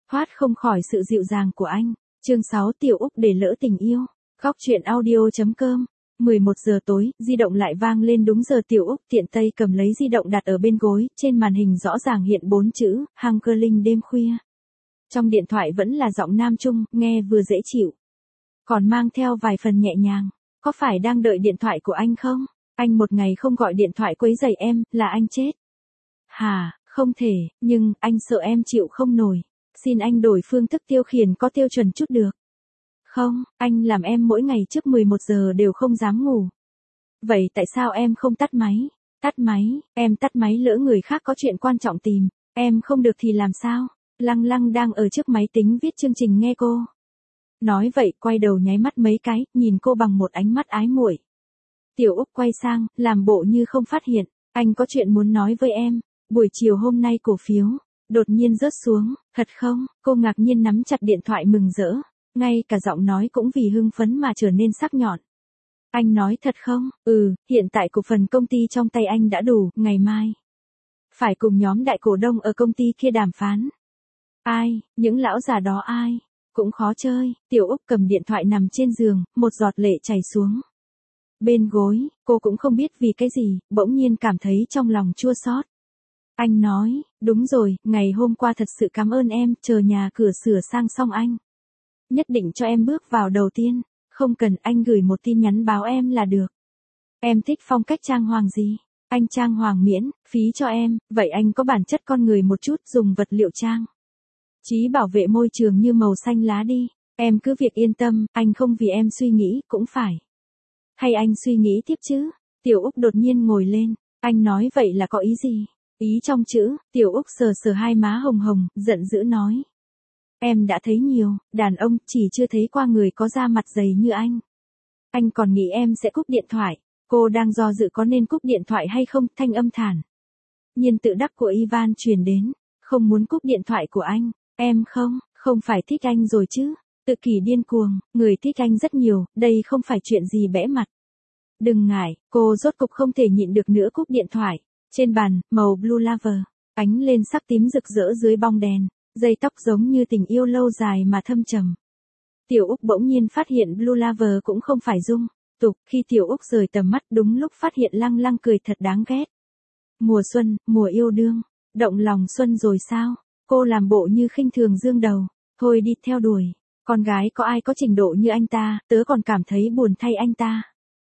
thoát không khỏi sự dịu dàng của anh. Chương 6 Tiểu Úc để lỡ tình yêu. Góc truyện audio.com 11 giờ tối, di động lại vang lên đúng giờ. Tiểu Úc tiện tay cầm lấy di động đặt ở bên gối, trên màn hình rõ ràng hiện 4 chữ, Hunger Linh đêm khuya. Trong điện thoại vẫn là giọng nam trung, nghe vừa dễ chịu, còn mang theo vài phần nhẹ nhàng. Có phải đang đợi điện thoại của anh không? Anh một ngày không gọi điện thoại quấy rầy em, là anh chết. Hả, không thể, nhưng, anh sợ em chịu không nổi. Xin anh đổi phương thức tiêu khiển có tiêu chuẩn chút được. Không, anh làm em mỗi ngày trước 11 giờ đều không dám ngủ. Vậy tại sao em không tắt máy? Tắt máy, em tắt máy lỡ người khác có chuyện quan trọng tìm, em không được thì làm sao? Lăng Lăng đang ở trước máy tính viết chương trình nghe cô. Nói vậy quay đầu nháy mắt mấy cái, nhìn cô bằng một ánh mắt ái muội. Tiểu Úc quay sang, làm bộ như không phát hiện. Anh có chuyện muốn nói với em. Buổi chiều hôm nay cổ phiếu đột nhiên rớt xuống. Thật không? Cô ngạc nhiên nắm chặt điện thoại mừng rỡ. Ngay cả giọng nói cũng vì hưng phấn mà trở nên sắc nhọn. Anh nói thật không? Hiện tại cổ phần công ty trong tay anh đã đủ, ngày mai phải cùng nhóm đại cổ đông ở công ty kia đàm phán. Ai, những lão già đó ai? Cũng khó chơi. Tiểu Úc cầm điện thoại nằm trên giường, một giọt lệ chảy xuống bên gối. Cô cũng không biết vì cái gì, bỗng nhiên cảm thấy trong lòng chua xót. Anh nói, đúng rồi, ngày hôm qua thật sự cảm ơn em, chờ nhà cửa sửa sang xong anh nhất định cho em bước vào đầu tiên. Không cần, anh gửi một tin nhắn báo em là được. Em thích phong cách trang hoàng gì? Anh trang hoàng miễn phí cho em. Vậy anh có bản chất con người một chút, dùng vật liệu trang trí bảo vệ môi trường như màu xanh lá đi. Em cứ việc yên tâm, anh không vì em suy nghĩ, cũng phải. Hay anh suy nghĩ tiếp chứ? Tiểu Úc đột nhiên ngồi lên. Anh nói vậy là có ý gì? Ý trong chữ. Tiểu Úc sờ sờ hai má hồng hồng, giận dữ nói. Em đã thấy nhiều đàn ông, chỉ chưa thấy qua người có da mặt dày như anh. Anh còn nghĩ em sẽ cúp điện thoại. Cô đang do dự có nên cúp điện thoại hay không, thanh âm thản nhiên tự đắc của Ivan truyền đến. Không muốn cúp điện thoại của anh. Em không phải thích anh rồi chứ? Tự kỷ điên cuồng, người thích anh rất nhiều, đây không phải chuyện gì bẽ mặt. Đừng ngại, cô rốt cục không thể nhịn được nữa cúp điện thoại. Trên bàn, màu blue laver, ánh lên sắc tím rực rỡ dưới bóng đèn, dây tóc giống như tình yêu lâu dài mà thâm trầm. Tiểu Úc bỗng nhiên phát hiện blue laver cũng không phải dung tục. Khi Tiểu Úc rời tầm mắt đúng lúc phát hiện Lăng Lăng cười thật đáng ghét. Mùa xuân, mùa yêu đương, động lòng xuân rồi sao? Cô làm bộ như khinh thường dương đầu. Thôi đi theo đuổi. Con gái có ai có trình độ như anh ta, tớ còn cảm thấy buồn thay anh ta.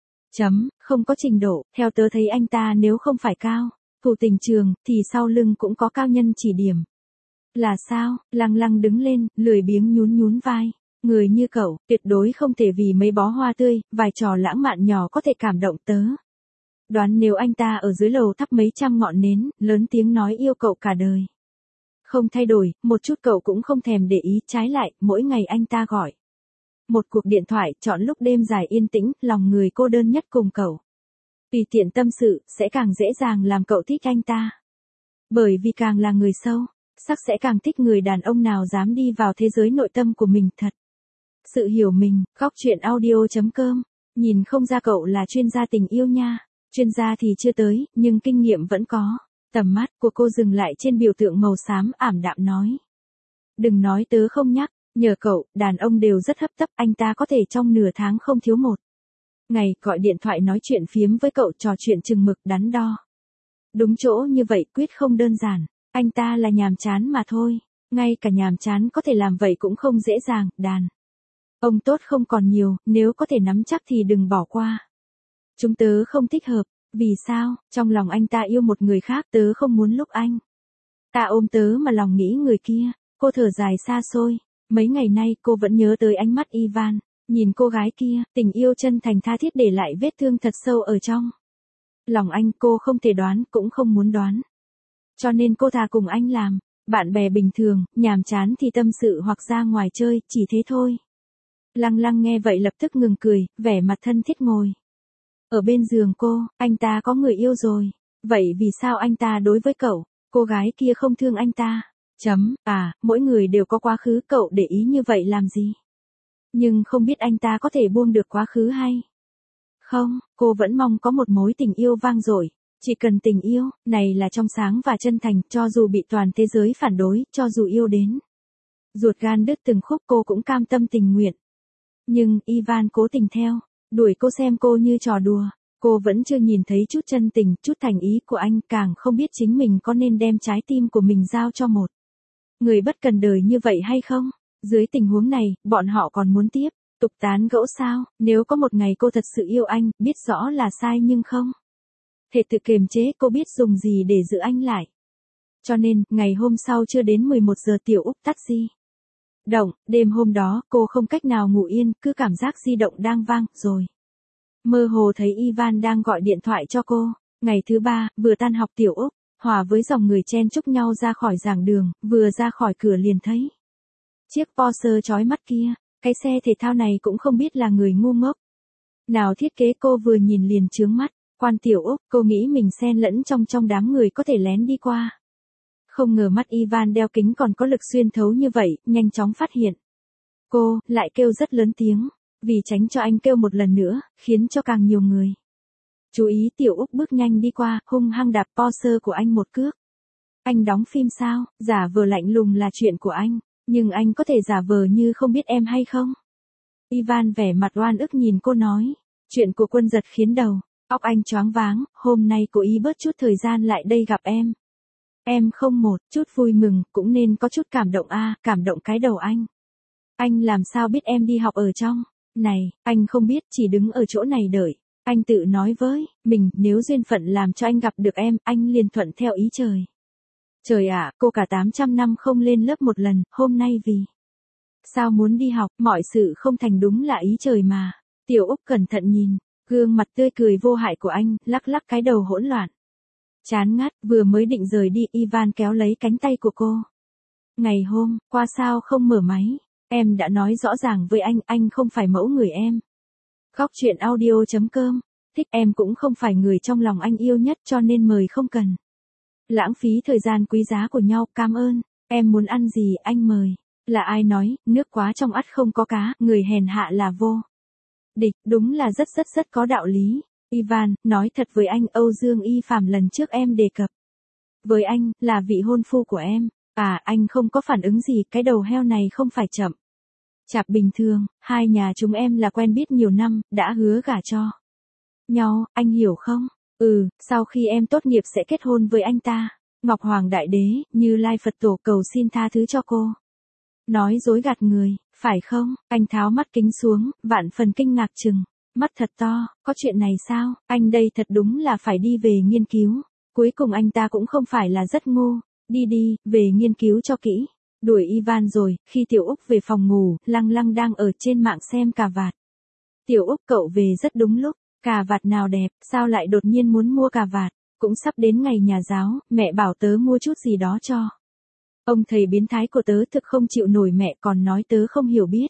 Không có trình độ, theo tớ thấy anh ta nếu không phải cao thủ tình trường, thì sau lưng cũng có cao nhân chỉ điểm. Là sao? Lăng Lăng đứng lên, lười biếng nhún nhún vai. Người như cậu, tuyệt đối không thể vì mấy bó hoa tươi, vài trò lãng mạn nhỏ có thể cảm động tớ. Đoán nếu anh ta ở dưới lầu thắp mấy trăm ngọn nến, lớn tiếng nói yêu cậu cả đời, không thay đổi, một chút cậu cũng không thèm để ý, trái lại, mỗi ngày anh ta gọi một cuộc điện thoại, chọn lúc đêm dài yên tĩnh, lòng người cô đơn nhất cùng cậu. Tùy tiện tâm sự, sẽ càng dễ dàng làm cậu thích anh ta. Bởi vì càng là người sâu sắc sẽ càng thích người đàn ông nào dám đi vào thế giới nội tâm của mình thật. Sự hiểu mình, góc truyện audio.com. Nhìn không ra cậu là chuyên gia tình yêu nha. Chuyên gia thì chưa tới, nhưng kinh nghiệm vẫn có. Tầm mắt của cô dừng lại trên biểu tượng màu xám, ảm đạm nói. Đừng nói tớ không nhắc, nhờ cậu, đàn ông đều rất hấp tấp, anh ta có thể trong nửa tháng không thiếu một ngày gọi điện thoại nói chuyện phiếm với cậu, trò chuyện chừng mực đắn đo. Đúng chỗ như vậy quyết không đơn giản, anh ta là nhàm chán mà thôi, ngay cả nhàm chán có thể làm vậy cũng không dễ dàng, đàn ông tốt không còn nhiều, nếu có thể nắm chắc thì đừng bỏ qua. Chúng tớ không thích hợp. Vì sao? Trong lòng anh ta yêu một người khác, tớ không muốn lúc anh ta ôm tớ mà lòng nghĩ người kia. Cô thở dài xa xôi. Mấy ngày nay cô vẫn nhớ tới ánh mắt Ivan. Nhìn cô gái kia, tình yêu chân thành tha thiết để lại vết thương thật sâu ở trong lòng anh. Cô không thể đoán, cũng không muốn đoán. Cho nên cô thà cùng anh làm bạn bè bình thường, nhàm chán thì tâm sự hoặc ra ngoài chơi, chỉ thế thôi. Lăng Lăng nghe vậy lập tức ngừng cười, vẻ mặt thân thiết ngồi ở bên giường cô. Anh ta có người yêu rồi. Vậy vì sao anh ta đối với cậu, cô gái kia không thương anh ta? Mỗi người đều có quá khứ, cậu để ý như vậy làm gì? Nhưng không biết anh ta có thể buông được quá khứ hay không? Cô vẫn mong có một mối tình yêu vang dội. Chỉ cần tình yêu này là trong sáng và chân thành, cho dù bị toàn thế giới phản đối, cho dù yêu đến Ruột gan đứt từng khúc cô cũng cam tâm tình nguyện. Nhưng, Ivan cố tình theo, đuổi cô xem cô như trò đùa. Cô vẫn chưa nhìn thấy chút chân tình, chút thành ý của anh, càng không biết chính mình có nên đem trái tim của mình giao cho một người bất cần đời như vậy hay không. Dưới tình huống này, bọn họ còn muốn tiếp tục tán gẫu sao? Nếu có một ngày cô thật sự yêu anh, biết rõ là sai nhưng không thể tự kiềm chế, cô biết dùng gì để giữ anh lại. Cho nên, ngày hôm sau chưa đến 11 giờ Tiểu Úc tắt di động, đêm hôm đó, cô không cách nào ngủ yên, cứ cảm giác di động đang vang, rồi mơ hồ thấy Ivan đang gọi điện thoại cho cô. Ngày thứ 3, vừa tan học Tiểu Úc, hòa với dòng người chen chúc nhau ra khỏi giảng đường, vừa ra khỏi cửa liền thấy chiếc Porsche chói mắt kia. Cái xe thể thao này cũng không biết là người ngu ngốc nào thiết kế, cô vừa nhìn liền chướng mắt. Quan Tiểu Úc, cô nghĩ mình xen lẫn trong đám người có thể lén đi qua. Không ngờ mắt Ivan đeo kính còn có lực xuyên thấu như vậy, nhanh chóng phát hiện. Cô, lại kêu rất lớn tiếng, vì tránh cho anh kêu một lần nữa, khiến cho càng nhiều người chú ý. Tiểu Úc bước nhanh đi qua, hung hăng đạp Porsche của anh một cước. Anh đóng phim sao? Giả vờ lạnh lùng là chuyện của anh, nhưng anh có thể giả vờ như không biết em hay không? Ivan vẻ mặt oan ức nhìn cô nói. Chuyện của Quân Giật khiến đầu óc anh choáng váng, hôm nay cố ý bớt chút thời gian lại đây gặp em. Em không một chút vui mừng, cũng nên có chút cảm động cảm động cái đầu anh. Anh làm sao biết em đi học ở trong này, anh không biết, chỉ đứng ở chỗ này đợi. Anh tự nói với mình, nếu duyên phận làm cho anh gặp được em, anh liền thuận theo ý trời. Trời ạ, cô cả 800 năm không lên lớp một lần, hôm nay vì sao muốn đi học, mọi sự không thành đúng là ý trời mà. Tiểu Úc cẩn thận nhìn gương mặt tươi cười vô hại của anh, lắc lắc cái đầu hỗn loạn. Chán ngắt, vừa mới định rời đi, Ivan kéo lấy cánh tay của cô. Ngày hôm qua sao không mở máy? Em đã nói rõ ràng với anh không phải mẫu người em. Góc chuyện audio.com, thích em cũng không phải người trong lòng anh yêu nhất, cho nên mời không cần lãng phí thời gian quý giá của nhau, cảm ơn. Em muốn ăn gì anh mời. Là ai nói, nước quá trong ắt không có cá, người hèn hạ là vô địch, đúng là rất có đạo lý. Ivan, nói thật với anh, Âu Dương Y Phạm lần trước em đề cập với anh, là vị hôn phu của em. Anh không có phản ứng gì, cái đầu heo này không phải chậm chạp bình thường, hai nhà chúng em là quen biết nhiều năm, đã hứa gả cho nhau, anh hiểu không? Sau khi em tốt nghiệp sẽ kết hôn với anh ta. Ngọc Hoàng Đại Đế, Như Lai Phật Tổ cầu xin tha thứ cho cô. Nói dối gạt người, phải không? Anh tháo mắt kính xuống, vạn phần kinh ngạc chừng mắt thật to, có chuyện này sao? Anh đây thật đúng là phải đi về nghiên cứu. Cuối cùng anh ta cũng không phải là rất ngu. Đi, về nghiên cứu cho kỹ. Đuổi Ivan rồi, khi Tiểu Úc về phòng ngủ, Lăng Lăng đang ở trên mạng xem cà vạt. Tiểu Úc, cậu về rất đúng lúc. Cà vạt nào đẹp, sao lại đột nhiên muốn mua cà vạt? Cũng sắp đến ngày nhà giáo, mẹ bảo tớ mua chút gì đó cho ông thầy biến thái của tớ, thực không chịu nổi, mẹ còn nói tớ không hiểu biết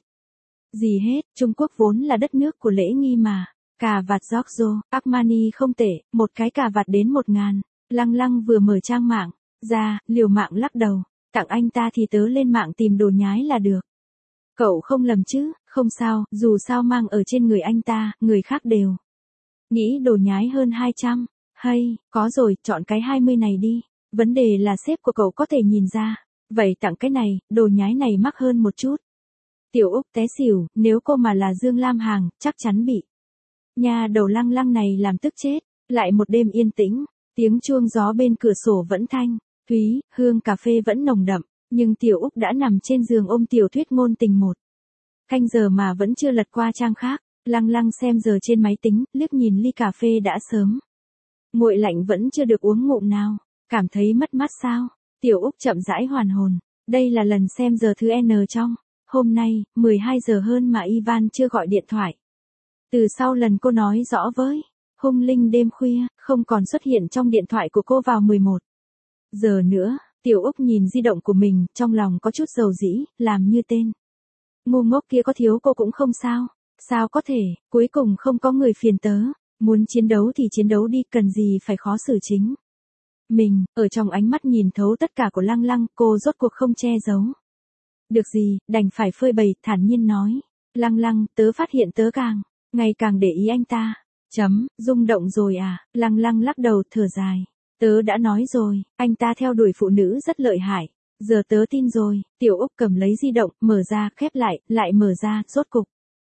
gì hết. Trung Quốc vốn là đất nước của lễ nghi mà. Cà vạt Giorgio Armani không tệ, một cái cà vạt đến 1.000. Lăng Lăng vừa mở trang mạng ra, liều mạng lắc đầu. Tặng anh ta thì tớ lên mạng tìm đồ nhái là được. Cậu không lầm chứ? Không sao, dù sao mang ở trên người anh ta, người khác đều nghĩ đồ nhái hơn 200. Hay, có rồi, chọn cái 20 này đi. Vấn đề là sếp của cậu có thể nhìn ra. Vậy tặng cái này, đồ nhái này mắc hơn một chút. Tiểu Úc té xỉu, nếu cô mà là Dương Lam Hằng, chắc chắn bị nhà đầu Lăng Lăng này làm tức chết. Lại một đêm yên tĩnh, tiếng chuông gió bên cửa sổ vẫn thanh thúy, hương cà phê vẫn nồng đậm, nhưng Tiểu Úc đã nằm trên giường ôm tiểu thuyết ngôn tình một canh giờ mà vẫn chưa lật qua trang khác. Lăng Lăng xem giờ trên máy tính, liếc nhìn ly cà phê đã sớm nguội lạnh vẫn chưa được uống ngụm nào. Cảm thấy mất mát sao? Tiểu Úc chậm rãi hoàn hồn. Đây là lần xem giờ thứ N trong hôm nay, 12 giờ hơn mà Ivan chưa gọi điện thoại. Từ sau lần cô nói rõ với Hung Linh đêm khuya, không còn xuất hiện trong điện thoại của cô vào 11 giờ nữa. Tiểu Úc nhìn di động của mình, trong lòng có chút dầu dĩ, làm như tên ngu ngốc kia có thiếu cô cũng không sao. Sao có thể, cuối cùng không có người phiền tớ. Muốn chiến đấu thì chiến đấu đi, cần gì phải khó xử chính mình. Ở trong ánh mắt nhìn thấu tất cả của Lăng Lăng, cô rốt cuộc không che giấu được gì, đành phải phơi bày, thản nhiên nói. Lăng Lăng, tớ phát hiện tớ ngày càng để ý anh ta. Rung động rồi à? Lăng Lăng lắc đầu, thở dài. Tớ đã nói rồi, anh ta theo đuổi phụ nữ rất lợi hại. giờ tớ tin rồi, Tiểu Úc cầm lấy di động, mở ra, khép lại mở ra, rốt cục.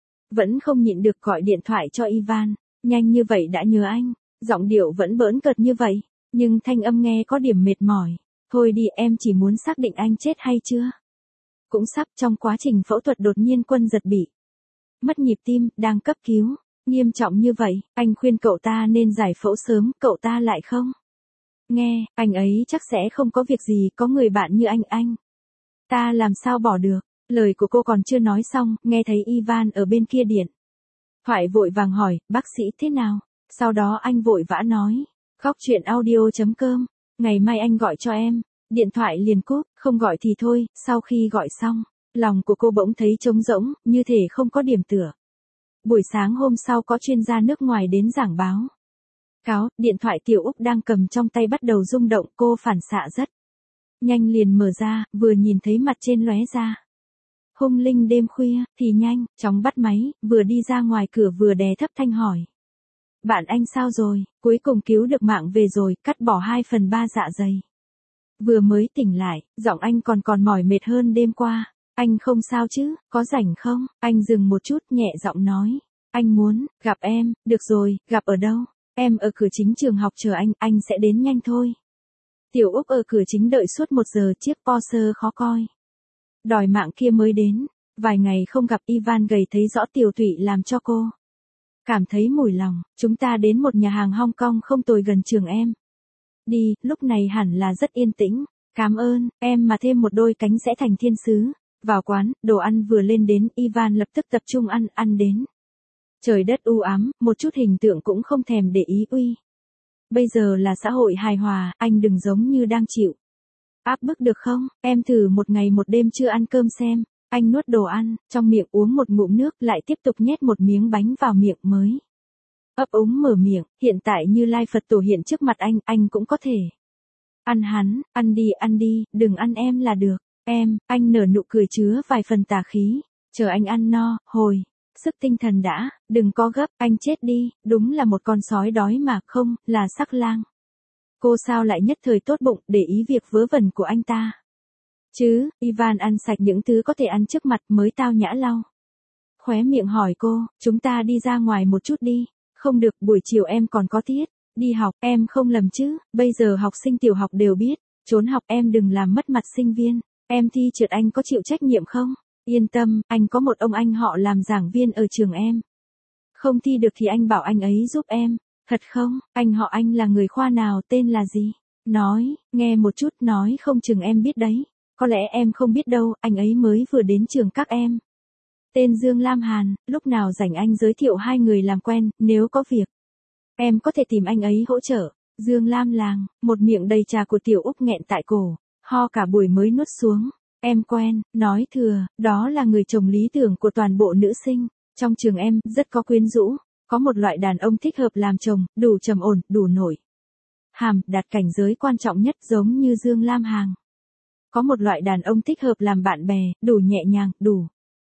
Vẫn không nhịn được gọi điện thoại cho Ivan, nhanh như vậy đã nhớ anh, giọng điệu vẫn bỡn cợt như vậy, nhưng thanh âm nghe có điểm mệt mỏi. Thôi đi, em chỉ muốn xác định anh chết hay chưa. Cũng sắp, trong quá trình phẫu thuật đột nhiên Quân giật bị mất nhịp tim, đang cấp cứu. Nghiêm trọng như vậy, anh khuyên cậu ta nên giải phẫu sớm, cậu ta lại không nghe, anh ấy chắc sẽ không có việc gì, có người bạn như anh. Ta làm sao bỏ được. Lời của cô còn chưa nói xong, nghe thấy Ivan ở bên kia điện thoại vội vàng hỏi, bác sĩ thế nào? Sau đó anh vội vã nói, Góc Chuyện Audio.com, ngày mai anh gọi cho em. Điện thoại liền cúp, không gọi thì thôi. Sau khi gọi xong, lòng của cô bỗng thấy trống rỗng, như thể không có điểm tựa. Buổi sáng hôm sau có chuyên gia nước ngoài đến giảng báo cáo, điện thoại Tiểu Úc đang cầm trong tay bắt đầu rung động, cô phản xạ rất nhanh liền mở ra, vừa nhìn thấy mặt trên lóe ra hung linh đêm khuya, thì nhanh chóng bắt máy, vừa đi ra ngoài cửa vừa đè thấp thanh hỏi. Bạn anh sao rồi, cuối cùng cứu được mạng về rồi, cắt bỏ 2/3 dạ dày. Vừa mới tỉnh lại, giọng anh còn mỏi mệt hơn đêm qua. Anh không sao chứ, có rảnh không? Anh dừng một chút, nhẹ giọng nói. Anh muốn gặp em, được rồi, gặp ở đâu? Em ở cửa chính trường học chờ anh sẽ đến nhanh thôi. Tiểu Úc ở cửa chính đợi suốt 1 giờ, chiếc Porsche khó coi đòi mạng kia mới đến. Vài ngày không gặp, Ivan gầy thấy rõ Tiểu Thụy làm cho cô cảm thấy mủi lòng. Chúng ta đến một nhà hàng Hong Kong không tồi gần trường em. Đi, lúc này hẳn là rất yên tĩnh. Cảm ơn, em mà thêm một đôi cánh sẽ thành thiên sứ. Vào quán, đồ ăn vừa lên đến, Ivan lập tức tập trung ăn đến. Trời đất u ám, một chút hình tượng cũng không thèm để ý. Uy, bây giờ là xã hội hài hòa, anh đừng giống như đang chịu áp bức được không? Em thử 1 ngày 1 đêm chưa ăn cơm xem. Anh nuốt đồ ăn, trong miệng uống một ngụm nước, lại tiếp tục nhét một miếng bánh vào miệng mới ấp úng mở miệng. Hiện tại Như Lai Phật Tổ hiện trước mặt anh cũng có thể ăn hắn. Ăn đi, đừng ăn em là được. Anh nở nụ cười chứa vài phần tà khí. Chờ anh ăn no, hồi sức tinh thần đã, đừng có gấp, anh chết đi, đúng là một con sói đói mà, không, là sắc lang. Cô sao lại nhất thời tốt bụng, để ý việc vớ vẩn của anh ta. Chứ, Ivan ăn sạch những thứ có thể ăn trước mặt mới tao nhã lau khóe miệng hỏi cô, chúng ta đi ra ngoài một chút đi. Không được, buổi chiều em còn có tiết đi học, em không lầm chứ, bây giờ học sinh tiểu học đều biết, trốn học em đừng làm mất mặt sinh viên. Em thi trượt anh có chịu trách nhiệm không? Yên tâm, anh có một ông anh họ làm giảng viên ở trường em. Không thi được thì anh bảo anh ấy giúp em. Thật không? Anh họ anh là người khoa nào, tên là gì? Nói, nghe một chút, nói không chừng em biết đấy. Có lẽ em không biết đâu, anh ấy mới vừa đến trường các em. Tên Dương Lam Hàn, lúc nào rảnh anh giới thiệu 2 người làm quen, nếu có việc em có thể tìm anh ấy hỗ trợ. Dương Lam Làng, một miệng đầy trà của Tiểu Úc nghẹn tại cổ, ho cả buổi mới nuốt xuống. Em quen, nói thừa, đó là người chồng lý tưởng của toàn bộ nữ sinh. Trong trường em, rất có quyến rũ. Có một loại đàn ông thích hợp làm chồng, đủ trầm ổn, đủ nổi hàm, đạt cảnh giới quan trọng nhất, giống như Dương Lam Hàn. Có một loại đàn ông thích hợp làm bạn bè, đủ nhẹ nhàng, đủ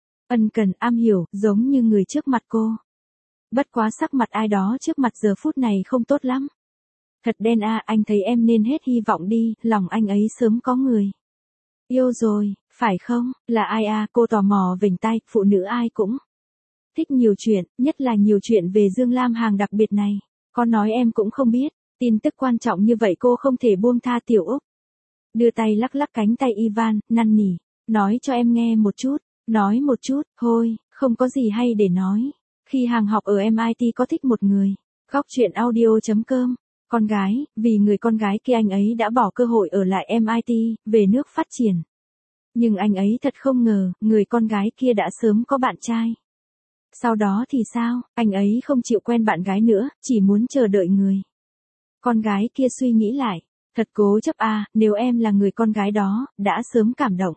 ân cần, am hiểu, giống như người trước mặt cô. Bất quá sắc mặt ai đó trước mặt giờ phút này không tốt lắm. Thật đen à, anh thấy em nên hết hy vọng đi, lòng anh ấy sớm có người yêu rồi, phải không? Là ai à? Cô tò mò vểnh tai, phụ nữ ai cũng thích nhiều chuyện, nhất là nhiều chuyện về Dương Lam Hàn đặc biệt này. Có nói em cũng không biết, tin tức quan trọng như vậy cô không thể buông tha. Tiểu Úc đưa tay lắc lắc cánh tay Ivan, năn nỉ, nói cho em nghe một chút, nói một chút, thôi, không có gì hay để nói. Khi Hàn học ở MIT có thích một người. Góc Chuyện Audio.com, con gái, vì người con gái kia anh ấy đã bỏ cơ hội ở lại MIT, về nước phát triển. Nhưng anh ấy thật không ngờ, người con gái kia đã sớm có bạn trai. Sau đó thì sao, anh ấy không chịu quen bạn gái nữa, chỉ muốn chờ đợi người con gái kia suy nghĩ lại. Thật cố chấp à, nếu em là người con gái đó, đã sớm cảm động,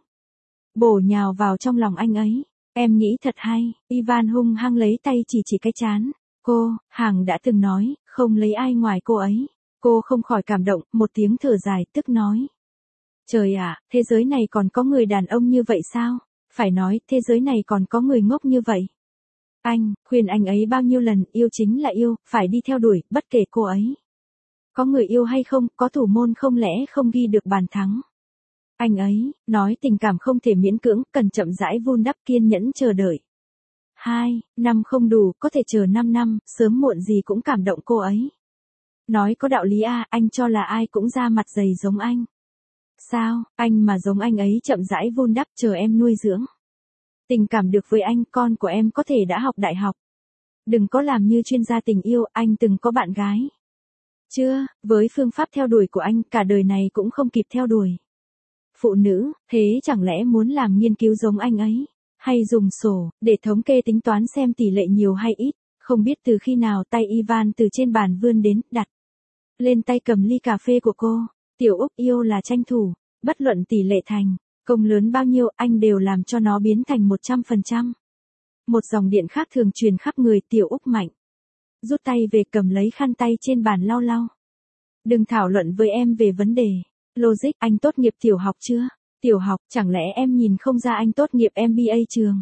bổ nhào vào trong lòng anh ấy. Em nghĩ thật hay. Ivan hung hăng lấy tay chỉ cái trán. Cô, Hằng đã từng nói, không lấy ai ngoài cô ấy. Cô không khỏi cảm động, một tiếng thở dài, tức nói. Trời ạ, thế giới này còn có người đàn ông như vậy sao? Phải nói, thế giới này còn có người ngốc như vậy. Anh, khuyên anh ấy bao nhiêu lần, yêu chính là yêu, phải đi theo đuổi, bất kể cô ấy có người yêu hay không, có thủ môn không lẽ không ghi được bàn thắng. Anh ấy, nói tình cảm không thể miễn cưỡng, cần chậm rãi vun đắp kiên nhẫn chờ đợi. 2 năm không đủ, có thể chờ 5 năm, sớm muộn gì cũng cảm động cô ấy. Nói có đạo lý à, anh cho là ai cũng da mặt dày giống anh. Sao, anh mà giống anh ấy chậm rãi vun đắp chờ em nuôi dưỡng. Tình cảm được với anh, con của em có thể đã học đại học. Đừng có làm như chuyên gia tình yêu, anh từng có bạn gái. Chưa, với phương pháp theo đuổi của anh, cả đời này cũng không kịp theo đuổi. Phụ nữ, thế chẳng lẽ muốn làm nghiên cứu giống anh ấy? Hay dùng sổ, để thống kê tính toán xem tỷ lệ nhiều hay ít? Không biết từ khi nào tay Ivan từ trên bàn vươn đến, đặt lên tay cầm ly cà phê của cô. Tiểu Úc yêu là tranh thủ, bất luận tỷ lệ thành công lớn bao nhiêu, anh đều làm cho nó biến thành 100%. Một dòng điện khác thường truyền khắp người Tiểu Úc mạnh. Rút tay về cầm lấy khăn tay trên bàn lau lau. Đừng thảo luận với em về vấn đề logic, anh tốt nghiệp tiểu học chưa? Tiểu học, chẳng lẽ em nhìn không ra anh tốt nghiệp MBA trường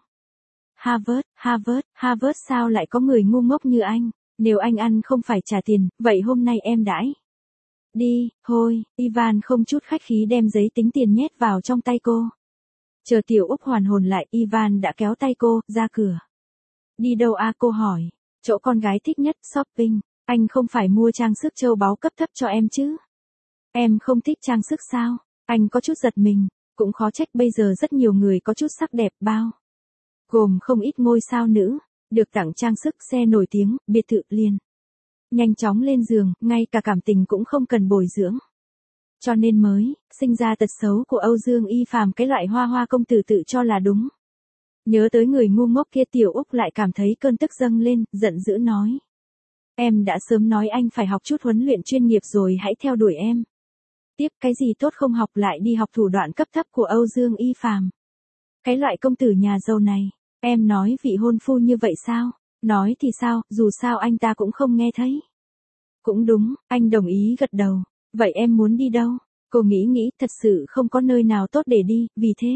Harvard, sao lại có người ngu ngốc như anh? Nếu anh ăn không phải trả tiền, vậy hôm nay em đãi. Đi, thôi, Ivan không chút khách khí đem giấy tính tiền nhét vào trong tay cô. Chờ Tiểu Úc hoàn hồn lại, Ivan đã kéo tay cô, ra cửa. Đi đâu à, cô hỏi. Chỗ con gái thích nhất, shopping. Anh không phải mua trang sức châu báu cấp thấp cho em chứ? Em không thích trang sức sao? Anh có chút giật mình, cũng khó trách bây giờ rất nhiều người có chút sắc đẹp bao. Gồm không ít ngôi sao nữ, được tặng trang sức, xe nổi tiếng, biệt thự liền. Nhanh chóng lên giường, ngay cả cảm tình cũng không cần bồi dưỡng. Cho nên mới sinh ra tật xấu của Âu Dương Y Phàm, cái loại hoa hoa công tử tự cho là đúng. Nhớ tới người ngu ngốc kia, Tiểu Úc lại cảm thấy cơn tức dâng lên, giận dữ nói. Em đã sớm nói anh phải học chút huấn luyện chuyên nghiệp rồi hãy theo đuổi em. Tiếp cái gì tốt không học lại đi học thủ đoạn cấp thấp của Âu Dương Y Phàm. Cái loại công tử nhà giàu này, em nói vị hôn phu như vậy sao? Nói thì sao, dù sao anh ta cũng không nghe thấy. Cũng đúng, anh đồng ý gật đầu. Vậy em muốn đi đâu? Cô nghĩ thật sự không có nơi nào tốt để đi, vì thế.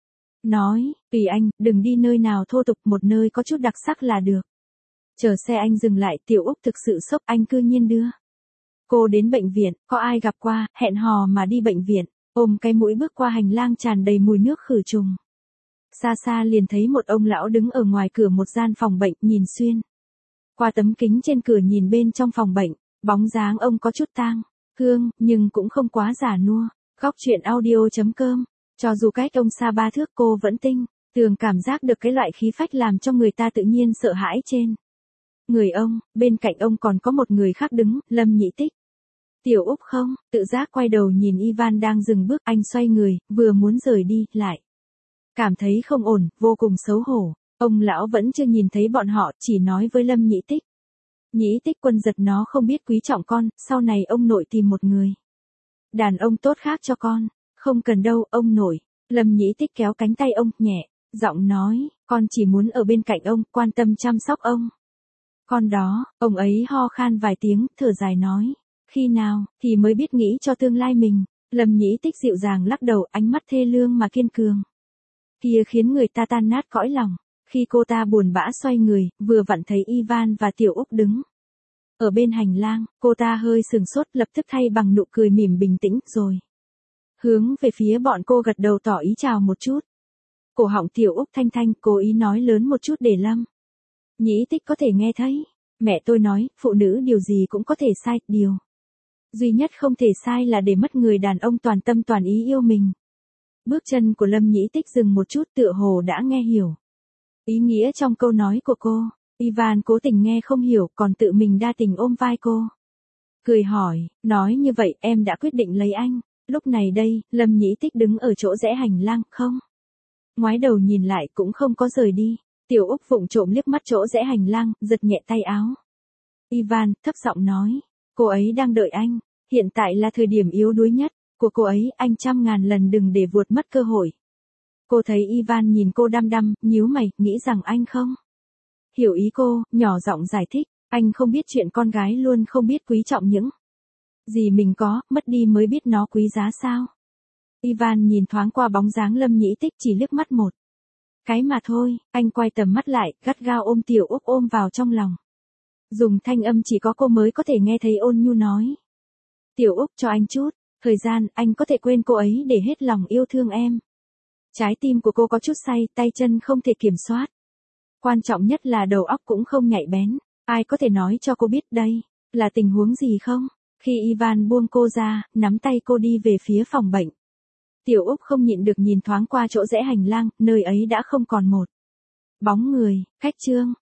Nói, tùy anh, đừng đi nơi nào thô tục, một nơi có chút đặc sắc là được. Chờ xe anh dừng lại, Tiểu Úc thực sự sốc, anh cư nhiên đưa cô đến bệnh viện, có ai gặp qua, hẹn hò mà đi bệnh viện, ôm cái mũi bước qua hành lang tràn đầy mùi nước khử trùng. Xa xa liền thấy một ông lão đứng ở ngoài cửa một gian phòng bệnh, nhìn xuyên qua tấm kính trên cửa nhìn bên trong phòng bệnh, bóng dáng ông có chút tang thương, nhưng cũng không quá già nua. Góc truyện audio.com, cho dù cách ông xa 3 thước cô vẫn tinh tường cảm giác được cái loại khí phách làm cho người ta tự nhiên sợ hãi trên người ông. Bên cạnh ông còn có một người khác đứng, Lâm Nhị Tích. Tiểu Úc không tự giác quay đầu nhìn Ivan đang dừng bước, anh xoay người, vừa muốn rời đi, lại cảm thấy không ổn, vô cùng xấu hổ. Ông lão vẫn chưa nhìn thấy bọn họ, chỉ nói với Lâm Nhị Tích. Nhị Tích quân giật, nó không biết quý trọng con, sau này ông nội tìm một người đàn ông tốt khác cho con. Không cần đâu, ông nội. Lâm Nhị Tích kéo cánh tay ông, nhẹ giọng nói, con chỉ muốn ở bên cạnh ông, quan tâm chăm sóc ông. Con đó, ông ấy ho khan vài tiếng, thở dài nói. Khi nào, thì mới biết nghĩ cho tương lai mình. Lâm Nhị Tích dịu dàng lắc đầu, ánh mắt thê lương mà kiên cường. Kia khiến người ta tan nát cõi lòng. Khi cô ta buồn bã xoay người, vừa vặn thấy Ivan và Tiểu Úc đứng ở bên hành lang, cô ta hơi sừng sốt, lập tức thay bằng nụ cười mỉm bình tĩnh, rồi hướng về phía bọn cô gật đầu tỏ ý chào một chút. Cổ họng Tiểu Úc thanh thanh, cố ý nói lớn một chút để Lâm Nhị Tích có thể nghe thấy. Mẹ tôi nói, phụ nữ điều gì cũng có thể sai, điều duy nhất không thể sai là để mất người đàn ông toàn tâm toàn ý yêu mình. Bước chân của Lâm Nhị Tích dừng một chút, tựa hồ đã nghe hiểu ý nghĩa trong câu nói của cô. Ivan cố tình nghe không hiểu, còn tự mình đa tình ôm vai cô. Cười hỏi, nói như vậy em đã quyết định lấy anh. Lúc này đây, Lâm Nhị Tích đứng ở chỗ rẽ hành lang, không ngoái đầu nhìn lại, cũng không có rời đi. Tiểu Úc vụng trộm liếc mắt chỗ rẽ hành lang, giật nhẹ tay áo Ivan, thấp giọng nói, cô ấy đang đợi anh. Hiện tại là thời điểm yếu đuối nhất của cô ấy, anh 100.000 lần đừng để vuột mất cơ hội. Cô thấy Ivan nhìn cô đăm đăm, nhíu mày, nghĩ rằng anh không hiểu ý cô, nhỏ giọng giải thích, anh không biết chuyện con gái luôn không biết quý trọng những gì mình có, mất đi mới biết nó quý giá sao. Ivan nhìn thoáng qua bóng dáng Lâm Nhị Tích, chỉ liếc mắt một cái mà thôi, anh quay tầm mắt lại, gắt gao ôm Tiểu Úc ôm vào trong lòng. Dùng thanh âm chỉ có cô mới có thể nghe thấy ôn nhu nói. Tiểu Úc cho anh chút Thời gian, anh có thể quên cô ấy để hết lòng yêu thương em. Trái tim của cô có chút say, tay chân không thể kiểm soát. Quan trọng nhất là đầu óc cũng không nhạy bén. Ai có thể nói cho cô biết đây là tình huống gì không? Khi Ivan buông cô ra, nắm tay cô đi về phía phòng bệnh. Tiểu Úc không nhịn được nhìn thoáng qua chỗ rẽ hành lang, nơi ấy đã không còn một bóng người. Khách Trương,